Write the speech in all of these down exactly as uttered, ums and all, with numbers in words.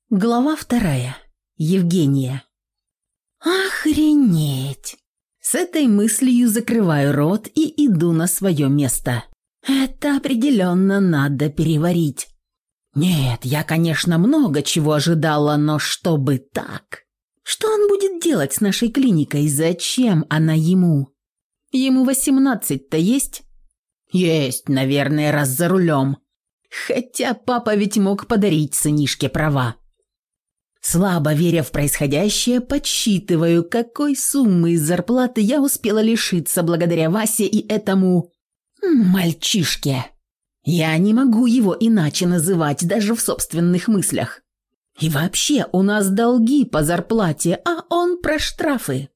Глава вторая. Евгения. Охренеть! С этой мыслью закрываю рот и иду на свое место. Это определенно надо переварить. Нет, я, конечно, много чего ожидала, но чтобы так. Что он будет делать с нашей клиникой? Зачем она ему? Ему восемнадцать-то есть? Есть, наверное, раз за рулем. Хотя папа ведь мог подарить сынишке права. Слабо веря в происходящее, подсчитываю, какой суммы из зарплаты я успела лишиться благодаря Васе и этому мальчишке. Я не могу его иначе называть даже в собственных мыслях. И вообще у нас долги по зарплате, а он про штрафы.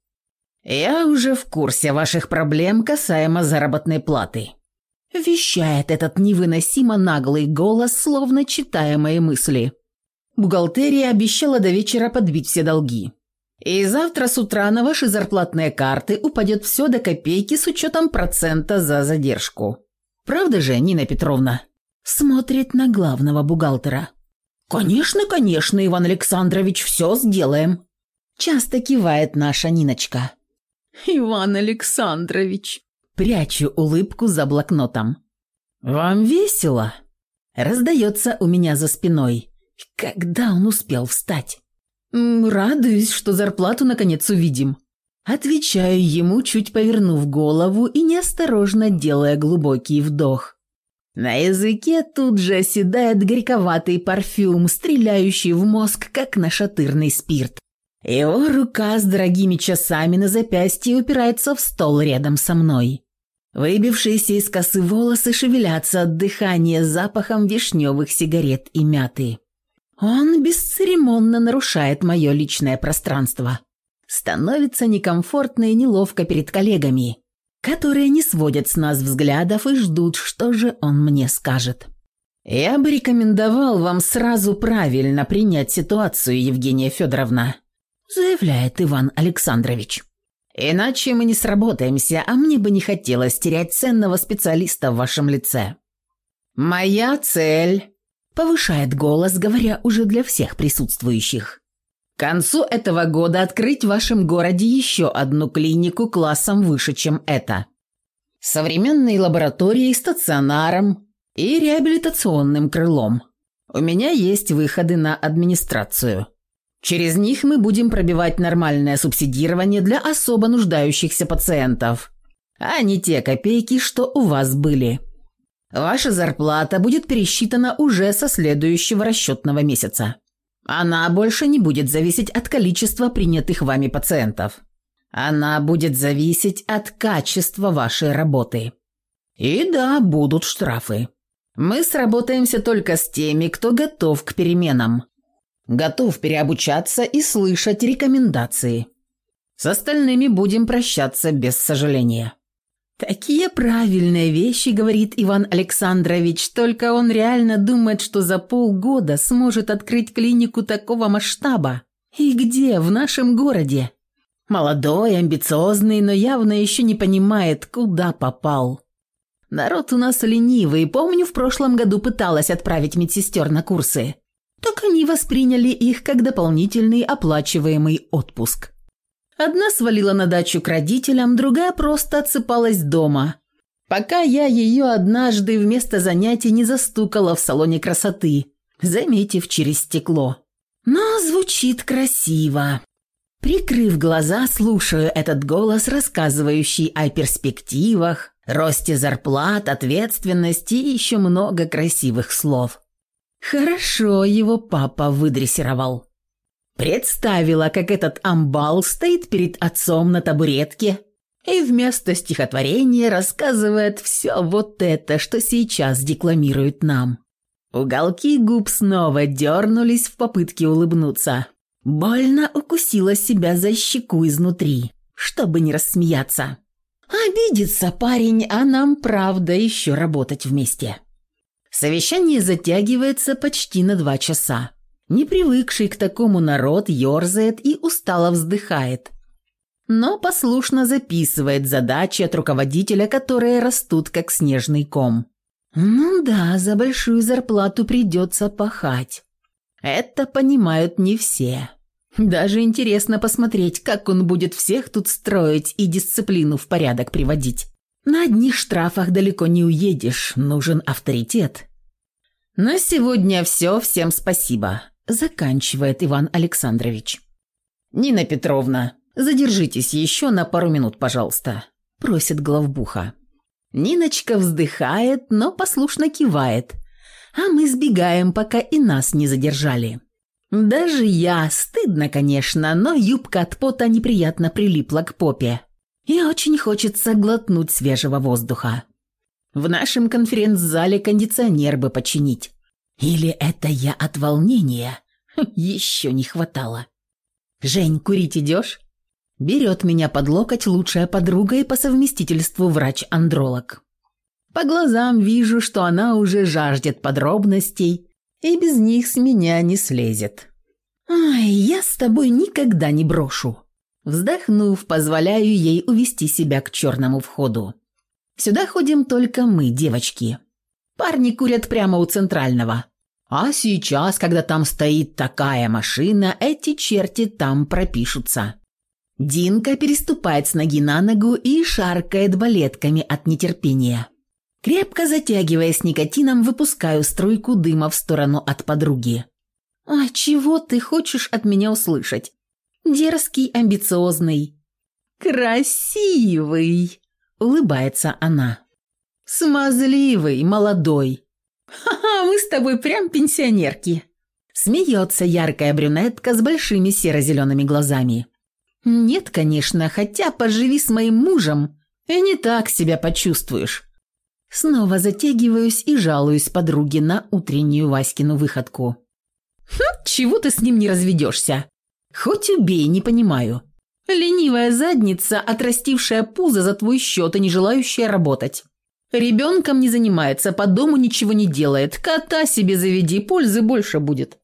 Я уже в курсе ваших проблем касаемо заработной платы. Вещает этот невыносимо наглый голос, словно читая мои мысли. Бухгалтерия обещала до вечера подбить все долги. И завтра с утра на ваши зарплатные карты упадет все до копейки с учетом процента за задержку. Правда же, Нина Петровна? Смотрит на главного бухгалтера. Конечно, конечно, Иван Александрович, все сделаем. Часто кивает наша Ниночка. Иван Александрович. Прячу улыбку за блокнотом. Вам весело? Раздается у меня за спиной. Когда он успел встать? Радуюсь, что зарплату наконец увидим. Отвечаю ему, чуть повернув голову и неосторожно делая глубокий вдох. На языке тут же оседает горьковатый парфюм, стреляющий в мозг, как нашатырный спирт. Его рука с дорогими часами на запястье упирается в стол рядом со мной. Выбившиеся из косы волосы шевелятся от дыхания запахом вишневых сигарет и мяты. Он бесцеремонно нарушает мое личное пространство. Становится некомфортно и неловко перед коллегами, которые не сводят с нас взглядов и ждут, что же он мне скажет. «Я бы рекомендовал вам сразу правильно принять ситуацию, Евгения Федоровна», заявляет Иван Александрович. «Иначе мы не сработаемся, а мне бы не хотелось терять ценного специалиста в вашем лице. Моя цель...» Повышает голос, говоря уже для всех присутствующих. К концу этого года открыть в вашем городе еще одну клинику классом выше, чем это. Современной лабораторией, стационаром и реабилитационным крылом. У меня есть выходы на администрацию. Через них мы будем пробивать нормальное субсидирование для особо нуждающихся пациентов, а не те копейки, что у вас были. Ваша зарплата будет пересчитана уже со следующего расчетного месяца. Она больше не будет зависеть от количества принятых вами пациентов. Она будет зависеть от качества вашей работы. И да, будут штрафы. Мы сработаемся только с теми, кто готов к переменам. Готов переобучаться и слышать рекомендации. С остальными будем прощаться без сожаления. Такие правильные вещи, говорит Иван Александрович, только он реально думает, что за полгода сможет открыть клинику такого масштаба. И где? В нашем городе. Молодой, амбициозный, но явно еще не понимает, куда попал. Народ у нас ленивый. Помню, в прошлом году пыталась отправить медсестер на курсы. Так они восприняли их как дополнительный оплачиваемый отпуск. Одна свалила на дачу к родителям, другая просто отсыпалась дома, пока я ее однажды вместо занятий не застукала в салоне красоты, заметив через стекло. Но звучит красиво. Прикрыв глаза, слушаю этот голос, рассказывающий о перспективах, росте зарплат, ответственности и еще много красивых слов. Хорошо его папа выдрессировал. Представила, как этот амбал стоит перед отцом на табуретке и вместо стихотворения рассказывает все вот это, что сейчас декламирует нам. Уголки губ снова дернулись в попытке улыбнуться. Больно укусила себя за щеку изнутри, чтобы не рассмеяться. Обидится парень, а нам, правда, еще работать вместе. Совещание затягивается почти на два часа. Не привыкший к такому народ ерзает и устало вздыхает, но послушно записывает задачи от руководителя, которые растут как снежный ком. Ну да, за большую зарплату придется пахать. Это понимают не все. Даже интересно посмотреть, как он будет всех тут строить и дисциплину в порядок приводить. На одних штрафах далеко не уедешь, нужен авторитет. На сегодня все, всем спасибо, заканчивает Иван Александрович. Нина Петровна, задержитесь еще на пару минут, пожалуйста, просит главбуха. Ниночка вздыхает, но послушно кивает, а мы сбегаем, пока и нас не задержали. Даже я, стыдно, конечно, но юбка от пота неприятно прилипла к попе. И очень хочется глотнуть свежего воздуха. В нашем конференц-зале кондиционер бы починить. Или это я от волнения? Еще не хватало. «Жень, курить идешь?» Берет меня под локоть лучшая подруга и по совместительству врач-андролог. По глазам вижу, что она уже жаждет подробностей, и без них с меня не слезет. «Ай, я с тобой никогда не брошу». Вздохнув, позволяю ей увести себя к черному входу. Сюда ходим только мы, девочки. Парни курят прямо у центрального. А сейчас, когда там стоит такая машина, эти черти там пропишутся. Динка переступает с ноги на ногу и шаркает балетками от нетерпения. Крепко затягиваясь никотином, выпускаю струйку дыма в сторону от подруги. «А чего ты хочешь от меня услышать? Дерзкий, амбициозный». «Красивый», — улыбается она. «Смазливый, молодой». «Ха-ха, мы с тобой прям пенсионерки». Смеется яркая брюнетка с большими серо-зелеными глазами. «Нет, конечно, хотя поживи с моим мужем, и не так себя почувствуешь». Снова затягиваюсь и жалуюсь подруге на утреннюю Васькину выходку. «Хм, чего ты с ним не разведешься? Хоть убей, не понимаю. Ленивая задница, отрастившая пузо за твой счет и не желающая работать. Ребенком не занимается, по дому ничего не делает. Кота себе заведи, пользы больше будет».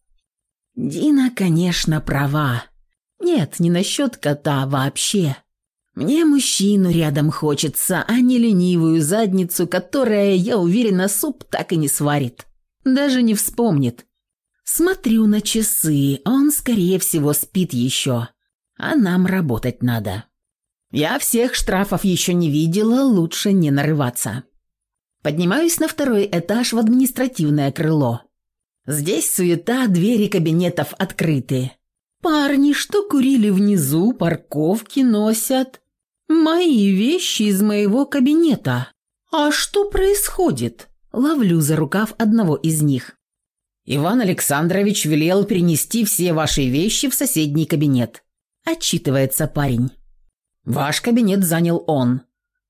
Дина, конечно, права. Нет, не насчет кота вообще. Мне мужчину рядом хочется, а не ленивую задницу, которая, я уверена, суп так и не сварит. Даже не вспомнит. Смотрю на часы, он, скорее всего, спит еще. А нам работать надо. Я всех штрафов еще не видела, лучше не нарываться. Поднимаюсь на второй этаж в административное крыло. Здесь суета, двери кабинетов открыты. Парни, что курили внизу, парковки носят. Мои вещи из моего кабинета. А что происходит? Ловлю за рукав одного из них. Иван Александрович велел перенести все ваши вещи в соседний кабинет. Отчитывается парень. Ваш кабинет занял он.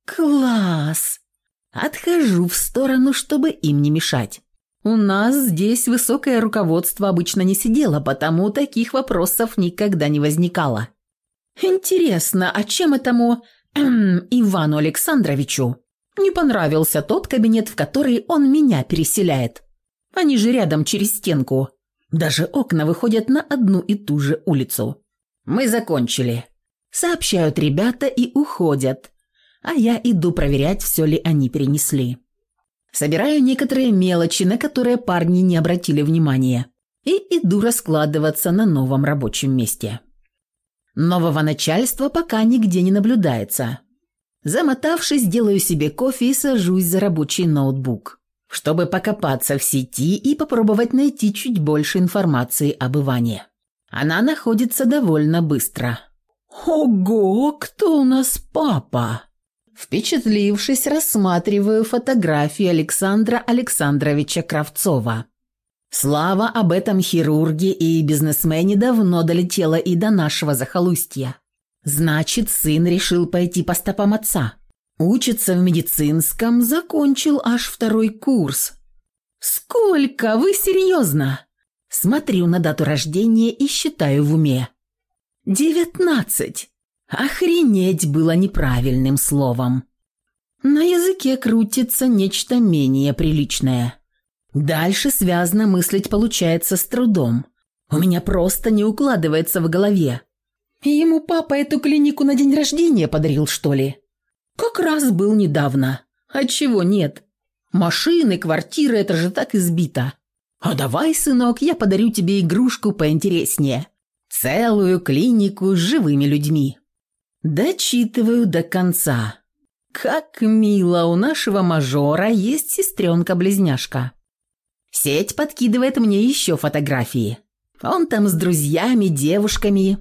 Класс! Отхожу в сторону, чтобы им не мешать. У нас здесь высокое руководство обычно не сидело, потому таких вопросов никогда не возникало. Интересно, а чем этому эм, Ивану Александровичу не понравился тот кабинет, в который он меня переселяет? Они же рядом через стенку. Даже окна выходят на одну и ту же улицу. Мы закончили. Сообщают ребята и уходят. А я иду проверять, все ли они перенесли. Собираю некоторые мелочи, на которые парни не обратили внимания. И иду раскладываться на новом рабочем месте. Нового начальства пока нигде не наблюдается. Замотавшись, делаю себе кофе и сажусь за рабочий ноутбук, чтобы покопаться в сети и попробовать найти чуть больше информации об Иване. Она находится довольно быстро. «Ого, кто у нас папа?» Впечатлившись, рассматриваю фотографии Александра Александровича Кравцова. Слава об этом хирурге и бизнесмене давно долетела и до нашего захолустья. Значит, сын решил пойти по стопам отца. Учится в медицинском, закончил аж второй курс. «Сколько? Вы серьезно?» Смотрю на дату рождения и считаю в уме. «Девятнадцать!» Охренеть было неправильным словом. На языке крутится нечто менее приличное. Дальше связно мыслить получается с трудом. У меня просто не укладывается в голове. Ему папа эту клинику на день рождения подарил, что ли? Как раз был недавно. Отчего нет? Машины, квартиры, это же так избито. А давай, сынок, я подарю тебе игрушку поинтереснее. Целую клинику с живыми людьми. Дочитываю до конца. Как мило, у нашего мажора есть сестренка-близняшка. Сеть подкидывает мне еще фотографии. Он там с друзьями, девушками.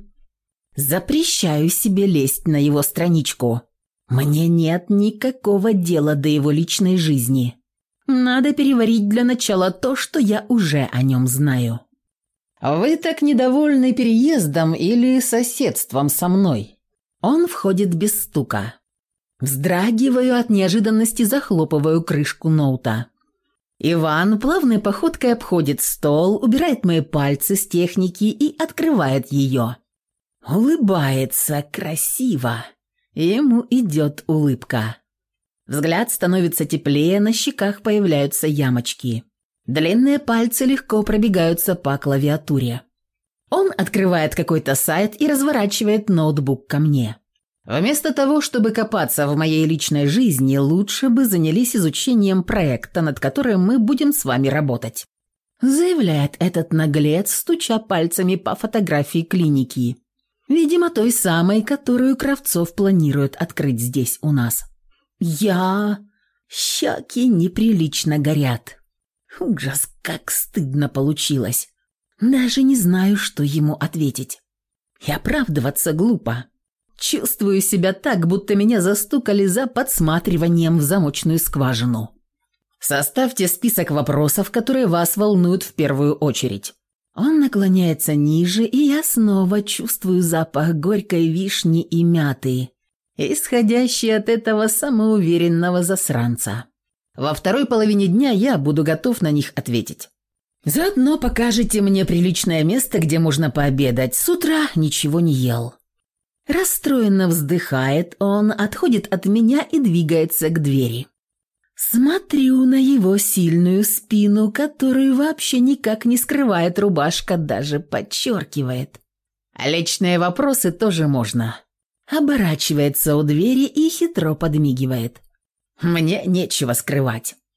Запрещаю себе лезть на его страничку. Мне нет никакого дела до его личной жизни. Надо переварить для начала то, что я уже о нем знаю. «Вы так недовольны переездом или соседством со мной?» Он входит без стука. Вздрагиваю от неожиданности, захлопываю крышку ноута. Иван плавной походкой обходит стол, убирает мои пальцы с техники и открывает ее. Улыбается красиво. Ему идет улыбка. Взгляд становится теплее, на щеках появляются ямочки. Длинные пальцы легко пробегаются по клавиатуре. Он открывает какой-то сайт и разворачивает ноутбук ко мне. Вместо того, чтобы копаться в моей личной жизни, лучше бы занялись изучением проекта, над которым мы будем с вами работать. Заявляет этот наглец, стуча пальцами по фотографии клиники. Видимо, той самой, которую Кравцов планирует открыть здесь у нас. Я... Щеки неприлично горят. Ужас, как стыдно получилось. Даже не знаю, что ему ответить. И оправдываться глупо. Чувствую себя так, будто меня застукали за подсматриванием в замочную скважину. Составьте список вопросов, которые вас волнуют в первую очередь. Он наклоняется ниже, и я снова чувствую запах горькой вишни и мяты, исходящий от этого самоуверенного засранца. Во второй половине дня я буду готов на них ответить. Заодно покажете мне приличное место, где можно пообедать. С утра ничего не ел. Расстроенно вздыхает он, отходит от меня и двигается к двери. Смотрю на его сильную спину, которую вообще никак не скрывает рубашка, даже подчеркивает. Личные вопросы тоже можно. Оборачивается у двери и хитро подмигивает. Мне нечего скрывать.